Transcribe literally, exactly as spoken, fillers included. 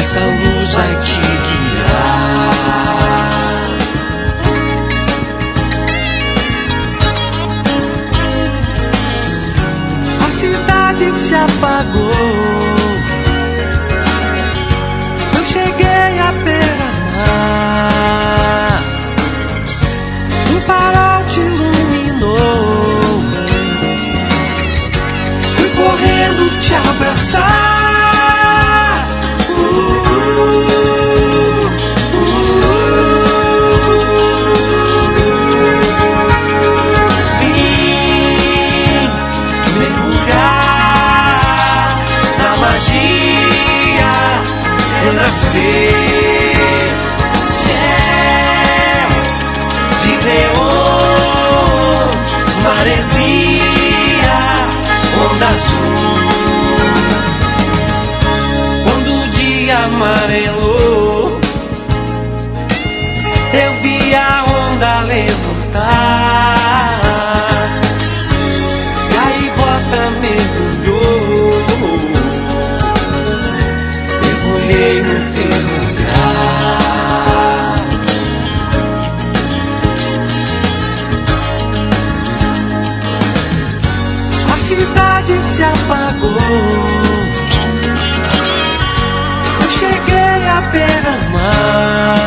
essa luz vai te guiar. A cidade se apagou, eu cheguei à beira-mar, um farol te iluminou, fui correndo te abraçar. Renascer, céu de neon, maresia, onda azul. Quando o dia amarelou, eu vi a onda levantar, e a gaivota mergulhou. Mergulhei no teu lugar. A cidade se apagou, eu cheguei à beira-mar,